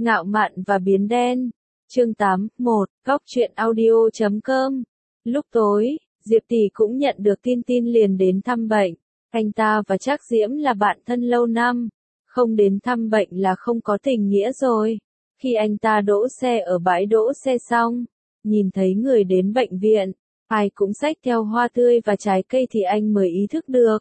Ngạo mạn và biến đen. Chương 8, 1, Góc truyện audio.com. Lúc tối, Diệp Tỷ cũng nhận được tin liền đến thăm bệnh. Anh ta và Trác Diễm là bạn thân lâu năm, không đến thăm bệnh là không có tình nghĩa rồi. Khi anh ta đỗ xe ở bãi đỗ xe xong, nhìn thấy người đến bệnh viện, ai cũng xách theo hoa tươi và trái cây thì anh mới ý thức được.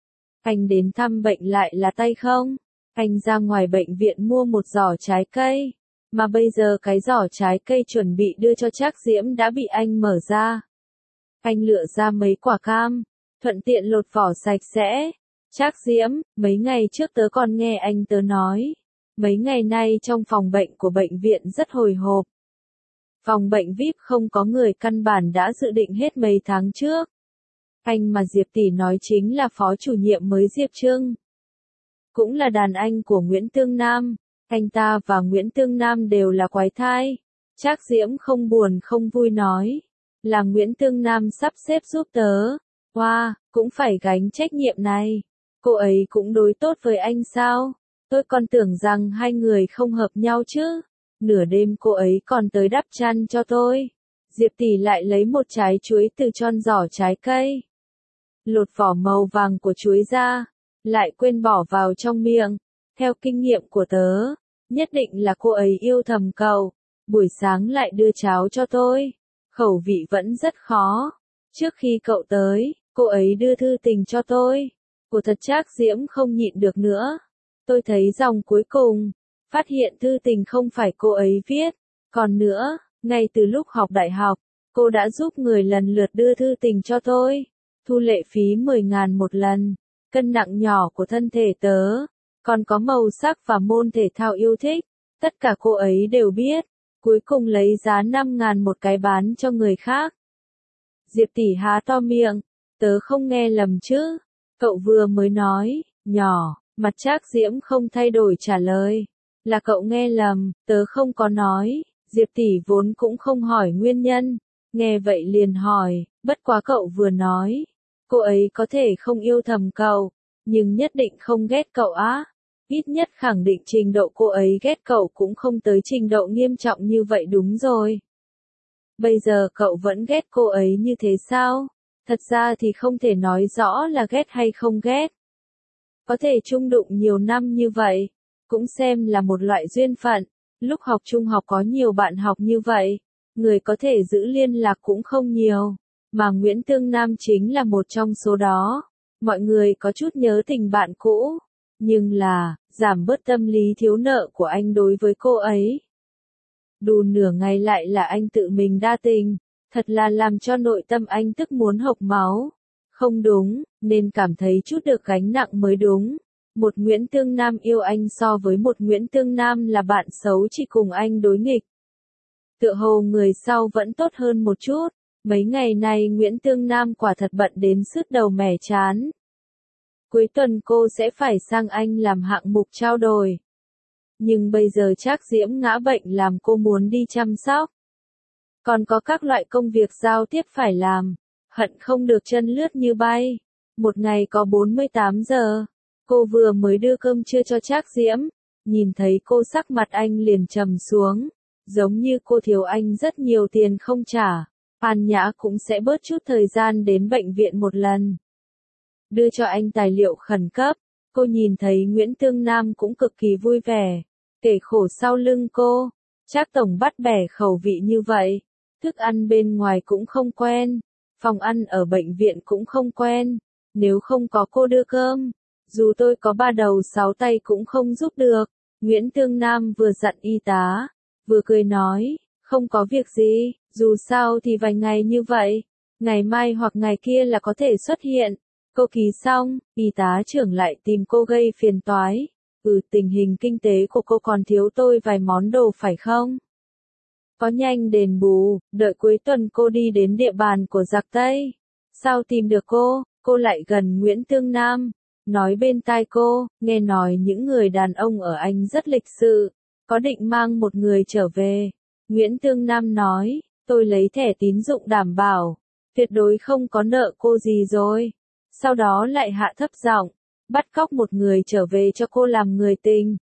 Anh đến thăm bệnh lại là tay không. Anh ra ngoài bệnh viện mua một giỏ trái cây, mà bây giờ cái giỏ trái cây chuẩn bị đưa cho Trác Diễm đã bị anh mở ra. Anh lựa ra mấy quả cam, thuận tiện lột vỏ sạch sẽ. Trác Diễm, mấy ngày trước tớ còn nghe anh tớ nói, mấy ngày nay trong phòng bệnh của bệnh viện rất hồi hộp. Phòng bệnh VIP không có người căn bản đã dự định hết mấy tháng trước. Anh mà Diệp Tỷ nói chính là phó chủ nhiệm mới Diệp Trưng. Cũng là đàn anh của Nguyễn Tương Nam. Anh ta và Nguyễn Tương Nam đều là quái thai. Trác Diễm không buồn không vui nói, là Nguyễn Tương Nam sắp xếp giúp tớ. Wow, cũng phải gánh trách nhiệm này. Cô ấy cũng đối tốt với anh sao? Tôi còn tưởng rằng hai người không hợp nhau chứ. Nửa đêm cô ấy còn tới đắp chăn cho tôi. Diệp Tỷ lại lấy một trái chuối từ trong giỏ trái cây. Lột vỏ màu vàng của chuối ra, lại quên bỏ vào trong miệng. Theo kinh nghiệm của tớ, nhất định là cô ấy yêu thầm cậu. Buổi sáng lại đưa cháo cho tôi. Khẩu vị vẫn rất khó. Trước khi cậu tới, cô ấy đưa thư tình cho tôi. Của thật Trác Diễm không nhịn được nữa. Tôi thấy dòng cuối cùng, phát hiện thư tình không phải cô ấy viết. Còn nữa, ngay từ lúc học đại học, cô đã giúp người lần lượt đưa thư tình cho tôi. Thu lệ phí 10.000 một lần. Cân nặng nhỏ của thân thể tớ, còn có màu sắc và môn thể thao yêu thích, tất cả cô ấy đều biết, cuối cùng lấy giá 5.000 một cái bán cho người khác. Diệp Tỷ há to miệng, tớ không nghe lầm chứ, cậu vừa mới nói, nhỏ, mặt Trác Diễm không thay đổi trả lời, là cậu nghe lầm, tớ không có nói. Diệp Tỷ vốn cũng không hỏi nguyên nhân, nghe vậy liền hỏi, bất quá cậu vừa nói, cô ấy có thể không yêu thầm cậu, nhưng nhất định không ghét cậu á. Ít nhất khẳng định trình độ cô ấy ghét cậu cũng không tới trình độ nghiêm trọng như vậy đúng rồi. Bây giờ cậu vẫn ghét cô ấy như thế sao? Thật ra thì không thể nói rõ là ghét hay không ghét. Có thể chung đụng nhiều năm như vậy, cũng xem là một loại duyên phận. Lúc học trung học có nhiều bạn học như vậy, người có thể giữ liên lạc cũng không nhiều. Mà Nguyễn Tương Nam chính là một trong số đó. Mọi người có chút nhớ tình bạn cũ, nhưng là, giảm bớt tâm lý thiếu nợ của anh đối với cô ấy. Đù nửa ngày lại là anh tự mình đa tình, thật là làm cho nội tâm anh tức muốn hộc máu. Không đúng, nên cảm thấy chút được gánh nặng mới đúng. Một Nguyễn Tương Nam yêu anh so với một Nguyễn Tương Nam là bạn xấu chỉ cùng anh đối nghịch. Tựa hồ người sau vẫn tốt hơn một chút. Mấy ngày này Nguyễn Tương Nam quả thật bận đến sứt đầu mẻ chán. Cuối tuần cô sẽ phải sang Anh làm hạng mục trao đổi. Nhưng bây giờ Trác Diễm ngã bệnh làm cô muốn đi chăm sóc. Còn có các loại công việc giao tiếp phải làm. Hận không được chân lướt như bay. Một ngày có 48 giờ. Cô vừa mới đưa cơm trưa cho Trác Diễm. Nhìn thấy cô sắc mặt anh liền trầm xuống. Giống như cô thiếu anh rất nhiều tiền không trả. An Nhã cũng sẽ bớt chút thời gian đến bệnh viện một lần. Đưa cho anh tài liệu khẩn cấp, cô nhìn thấy Nguyễn Tương Nam cũng cực kỳ vui vẻ, kể khổ sau lưng cô. Trác tổng bắt bẻ khẩu vị như vậy, thức ăn bên ngoài cũng không quen, phòng ăn ở bệnh viện cũng không quen, nếu không có cô đưa cơm, dù tôi có ba đầu sáu tay cũng không giúp được. Nguyễn Tương Nam vừa dặn y tá, vừa cười nói, không có việc gì, dù sao thì vài ngày như vậy, ngày mai hoặc ngày kia là có thể xuất hiện. Cô ký xong, y tá trưởng lại tìm cô gây phiền toái. Tình hình kinh tế của cô còn thiếu tôi vài món đồ phải không? Có nhanh đền bù, đợi cuối tuần cô đi đến địa bàn của giặc Tây. Sao tìm được cô lại gần Nguyễn Tương Nam, nói bên tai cô, nghe nói những người đàn ông ở Anh rất lịch sự, có định mang một người trở về. Nguyễn Tương Nam nói, tôi lấy thẻ tín dụng đảm bảo, tuyệt đối không có nợ cô gì rồi. Sau đó lại hạ thấp giọng, bắt cóc một người trở về cho cô làm người tình.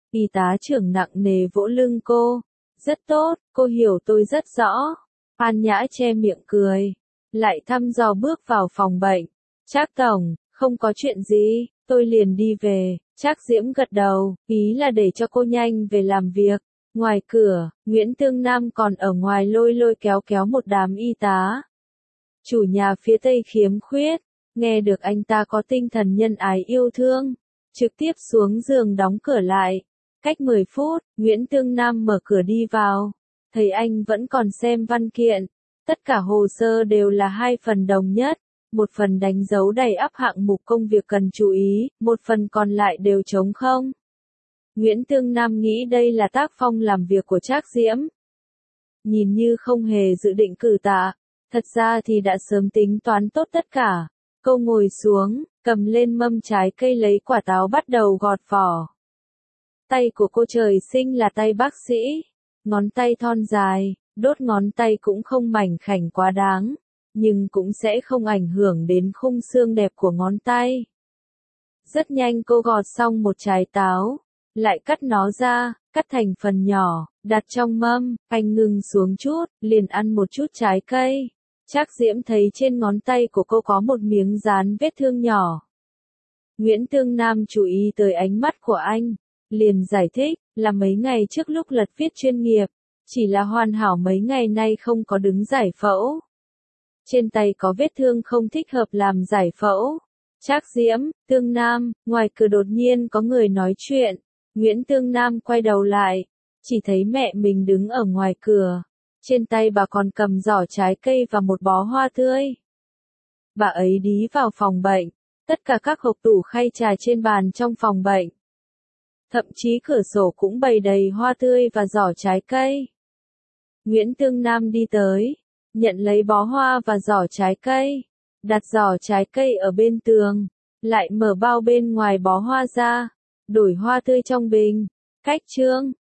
Y tá trưởng nặng nề vỗ lưng cô. Rất tốt, cô hiểu tôi rất rõ. An Nhã che miệng cười. Lại thăm dò bước vào phòng bệnh. Trác tổng, không có chuyện gì, tôi liền đi về. Trác Diễm gật đầu, ý là để cho cô nhanh về làm việc. Ngoài cửa, Nguyễn Tương Nam còn ở ngoài lôi lôi kéo kéo một đám y tá. Chủ nhà phía Tây khiếm khuyết, nghe được anh ta có tinh thần nhân ái yêu thương, trực tiếp xuống giường đóng cửa lại. Cách 10 phút, Nguyễn Tương Nam mở cửa đi vào, thấy anh vẫn còn xem văn kiện. Tất cả hồ sơ đều là 2 phần đồng nhất, một phần đánh dấu đầy ắp hạng mục công việc cần chú ý, một phần còn lại đều trống không. Nguyễn Tương Nam nghĩ đây là tác phong làm việc của Trác Diễm. Nhìn như không hề dự định cử tạ, thật ra thì đã sớm tính toán tốt tất cả. Cô ngồi xuống, cầm lên mâm trái cây lấy quả táo bắt đầu gọt vỏ. Tay của cô trời sinh là tay bác sĩ, ngón tay thon dài, đốt ngón tay cũng không mảnh khảnh quá đáng, nhưng cũng sẽ không ảnh hưởng đến khung xương đẹp của ngón tay. Rất nhanh cô gọt xong một trái táo, lại cắt nó ra, cắt thành phần nhỏ, đặt trong mâm, anh ngừng xuống chút, liền ăn một chút trái cây. Trác Diễm thấy trên ngón tay của cô có một miếng dán vết thương nhỏ. Nguyễn Tương Nam chú ý tới ánh mắt của anh, liền giải thích, là mấy ngày trước lúc lật viết chuyên nghiệp, chỉ là hoàn hảo mấy ngày nay không có đứng giải phẫu. Trên tay có vết thương không thích hợp làm giải phẫu. Trác Diễm, Tương Nam, ngoài cửa đột nhiên có người nói chuyện. Nguyễn Tương Nam quay đầu lại, chỉ thấy mẹ mình đứng ở ngoài cửa. Trên tay bà còn cầm giỏ trái cây và một bó hoa tươi. Bà ấy đi vào phòng bệnh, tất cả các hộp tủ khay trà trên bàn trong phòng bệnh. Thậm chí cửa sổ cũng bày đầy hoa tươi và giỏ trái cây. Nguyễn Tương Nam đi tới, nhận lấy bó hoa và giỏ trái cây, đặt giỏ trái cây ở bên tường, lại mở bao bên ngoài bó hoa ra, đổi hoa tươi trong bình. Cách chương